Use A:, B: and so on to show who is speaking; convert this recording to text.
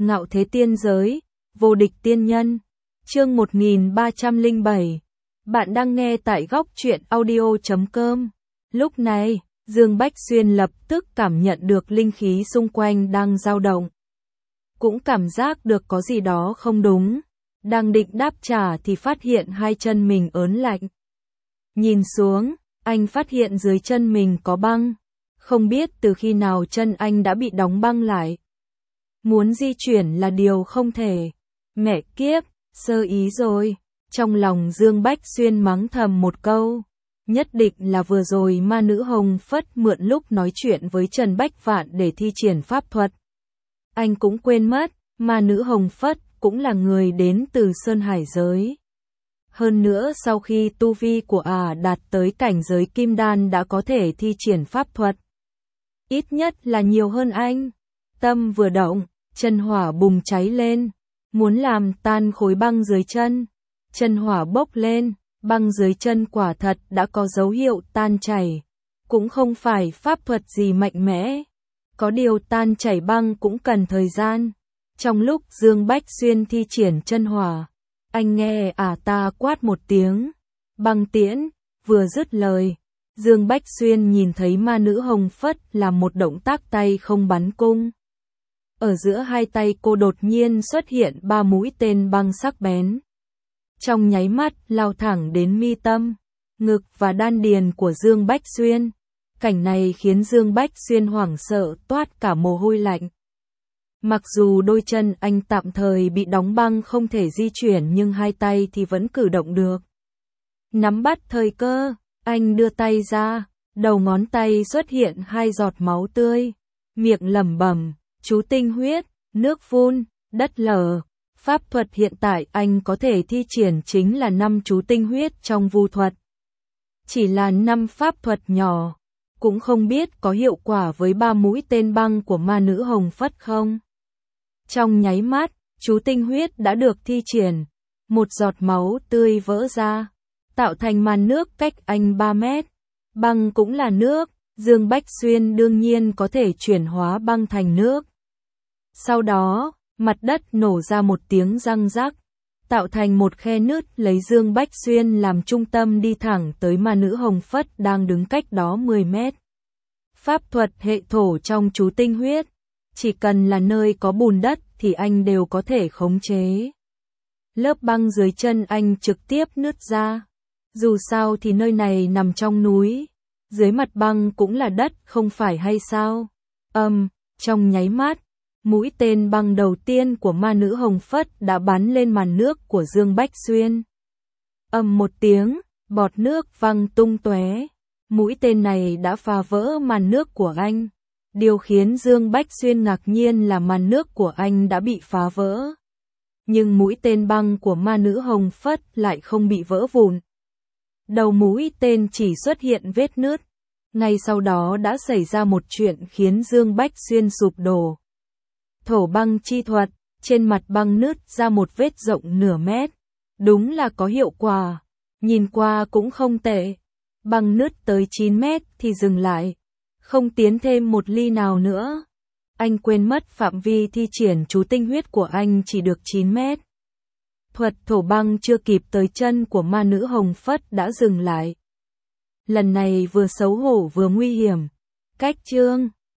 A: Ngạo thế tiên giới, vô địch tiên nhân. Chương 1307. Bạn đang nghe tại góc truyện audio.com. Lúc này, Dương Bách Xuyên lập tức cảm nhận được linh khí xung quanh đang dao động. Cũng cảm giác được có gì đó không đúng. Đang định đáp trả thì phát hiện hai chân mình ớn lạnh. Nhìn xuống, anh phát hiện dưới chân mình có băng. Không biết từ khi nào chân anh đã bị đóng băng lại. Muốn di chuyển là điều không thể. Mẹ kiếp, sơ ý rồi. Trong lòng Dương Bách Xuyên mắng thầm một câu. Nhất định là vừa rồi ma nữ Hồng Phất mượn lúc nói chuyện với Trần Bách Vạn để thi triển pháp thuật. Anh cũng quên mất, ma nữ Hồng Phất cũng là người đến từ Sơn Hải giới. Hơn nữa sau khi tu vi của đạt tới cảnh giới kim đan đã có thể thi triển pháp thuật. Ít nhất là nhiều hơn anh. Tâm vừa động, chân hỏa bùng cháy lên, muốn làm tan khối băng dưới chân. Chân hỏa bốc lên, băng dưới chân quả thật đã có dấu hiệu tan chảy. Cũng không phải pháp thuật gì mạnh mẽ. Có điều tan chảy băng cũng cần thời gian. Trong lúc Dương Bách Xuyên thi triển chân hỏa, anh nghe ta quát một tiếng. Băng tiễn, vừa dứt lời. Dương Bách Xuyên nhìn thấy ma nữ Hồng Phất làm một động tác tay không bắn cung. Ở giữa hai tay cô đột nhiên xuất hiện 3 mũi tên băng sắc bén. Trong nháy mắt lao thẳng đến mi tâm, ngực và đan điền của Dương Bách Xuyên. Cảnh này khiến Dương Bách Xuyên hoảng sợ toát cả mồ hôi lạnh. Mặc dù đôi chân anh tạm thời bị đóng băng không thể di chuyển nhưng hai tay thì vẫn cử động được. Nắm bắt thời cơ, anh đưa tay ra, đầu ngón tay xuất hiện 2 giọt máu tươi. Miệng lẩm bẩm, chú tinh huyết, nước phun, đất lở. Pháp thuật hiện tại anh có thể thi triển chính là 5 chú tinh huyết trong vu thuật. Chỉ là 5 pháp thuật nhỏ, cũng không biết có hiệu quả với 3 mũi tên băng của ma nữ Hồng Phất không. Trong nháy mắt, chú tinh huyết đã được thi triển, một giọt máu tươi vỡ ra, tạo thành màn nước cách anh 3 mét. Băng cũng là nước, Dương Bách Xuyên đương nhiên có thể chuyển hóa băng thành nước. Sau đó, mặt đất nổ ra một tiếng răng rắc, tạo thành một khe nứt lấy Dương Bách Xuyên làm trung tâm đi thẳng tới ma nữ Hồng Phất đang đứng cách đó 10 mét. Pháp thuật hệ thổ trong chú tinh huyết, chỉ cần là nơi có bùn đất thì anh đều có thể khống chế. Lớp băng dưới chân anh trực tiếp nứt ra. Dù sao thì nơi này nằm trong núi, dưới mặt băng cũng là đất không phải hay sao? Trong nháy mắt, mũi tên băng đầu tiên của ma nữ Hồng Phất đã bắn lên màn nước của Dương Bách Xuyên. Một tiếng, bọt nước văng tung tóe. Mũi tên này đã phá vỡ màn nước của anh. Điều khiến Dương Bách Xuyên ngạc nhiên là màn nước của anh đã bị phá vỡ. Nhưng mũi tên băng của ma nữ Hồng Phất lại không bị vỡ vụn. Đầu mũi tên chỉ xuất hiện vết nứt. Ngay sau đó đã xảy ra một chuyện khiến Dương Bách Xuyên sụp đổ. Thổ băng chi thuật, trên mặt băng nứt ra một vết rộng nửa mét. Đúng là có hiệu quả, nhìn qua cũng không tệ. Băng nứt tới 9 mét thì dừng lại, không tiến thêm một ly nào nữa. Anh quên mất phạm vi thi triển chú tinh huyết của anh chỉ được 9 mét. Thuật thổ băng chưa kịp tới chân của ma nữ Hồng Phất đã dừng lại. Lần này vừa xấu hổ vừa nguy hiểm. Cách chương